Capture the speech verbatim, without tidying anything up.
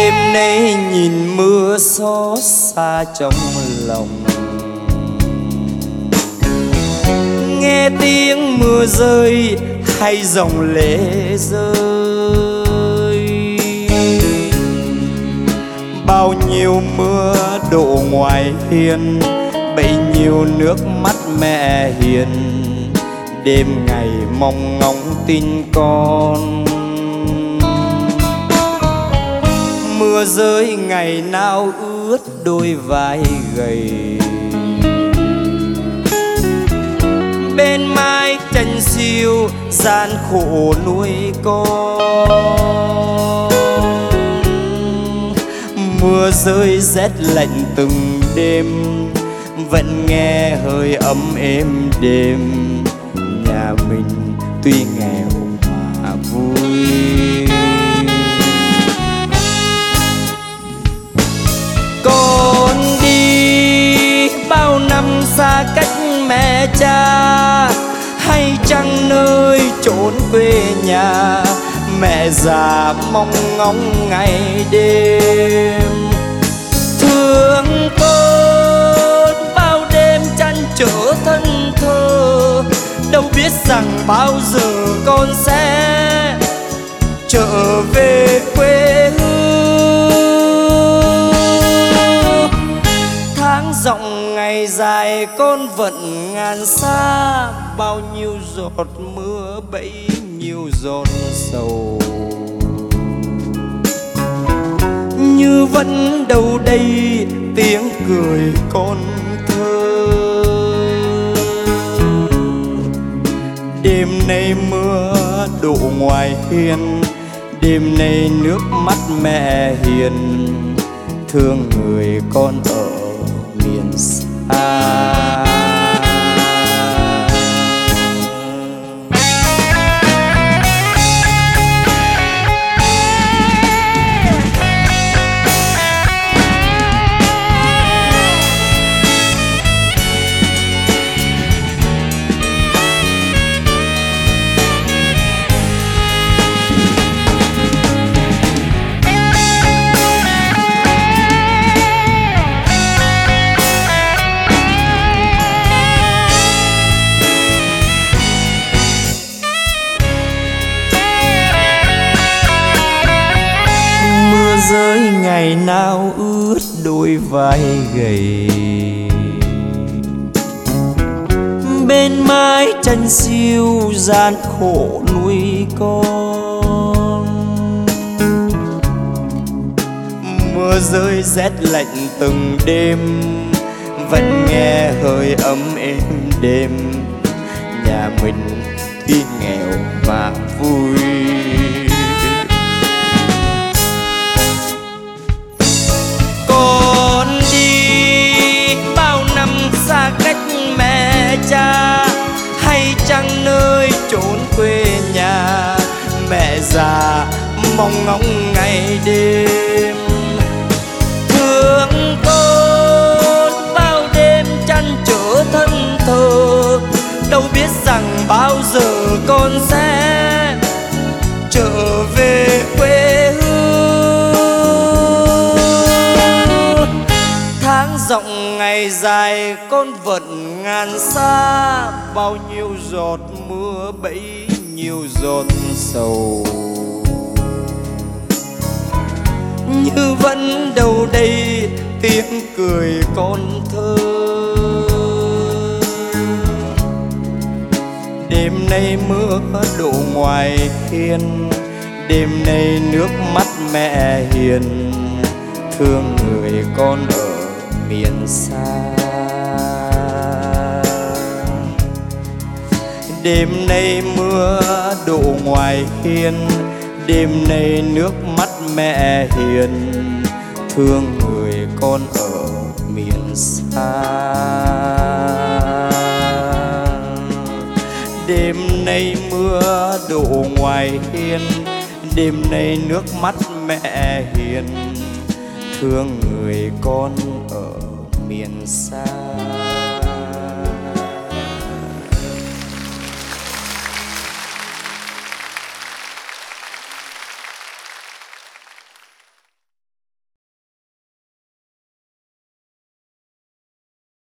Đêm nay nhìn mưa xót xa trong lòng, nghe tiếng mưa rơi hay dòng lệ rơi. Bao nhiêu mưa đổ ngoài hiên, bấy nhiêu nước mắt mẹ hiền. Đêm ngày mong ngóng tin con, mưa rơi ngày nào ướt đôi vai gầy. Bên mái tranh xiêu gian khổ nuôi con. Mưa rơi rét lạnh từng đêm, vẫn nghe hơi ấm êm đêm. Nhà mình tuy nghèo mà vui. Con đi bao năm xa cách mẹ cha, hay chăng nơi chốn quê nhà. Mẹ già mong ngóng ngày đêm, thương con bao đêm chăn trở thân thơ. Đâu biết rằng bao giờ con sẽ trở về quê hương. Tháng rộng ngày dài con vẫn ngàn xa, bao nhiêu giọt mưa bấy nhiêu giọt sầu. Như vẫn đâu đây tiếng cười con thơ. Đêm nay mưa đổ ngoài hiên, đêm nay nước mắt mẹ hiền. Thương người con ở miền xa. Rơi ngày nào ướt đôi vai gầy. Bên mái tranh xiêu gian khổ nuôi con. Mưa rơi rét lạnh từng đêm, vẫn nghe hơi ấm êm đêm. Nhà mình tuy nghèo mà vui. Con đi bao năm xa cách mẹ cha, hay chăng nơi chốn quê nhà. Mẹ già mong ngóng ngày đêm, thương con bao đêm chăn trở thân thơ. Đâu biết rằng bao giờ con sẽ trở về quê hương. Tháng rộng ngày dài con vẫn ngàn xa, bao nhiêu giọt mưa bấy nhiêu giọt sầu. Như vẫn đâu đây tiếng cười con thơ. Đêm nay mưa đổ ngoài hiên, đêm nay nước mắt mẹ hiền. Thương người con ở miền xa. Đêm nay mưa đổ ngoài hiên, đêm nay nước mắt mẹ hiền. Thương người con ở miền xa. Đêm nay mưa đổ ngoài hiên, đêm nay nước mắt mẹ hiền. Thương người con ở miền xa.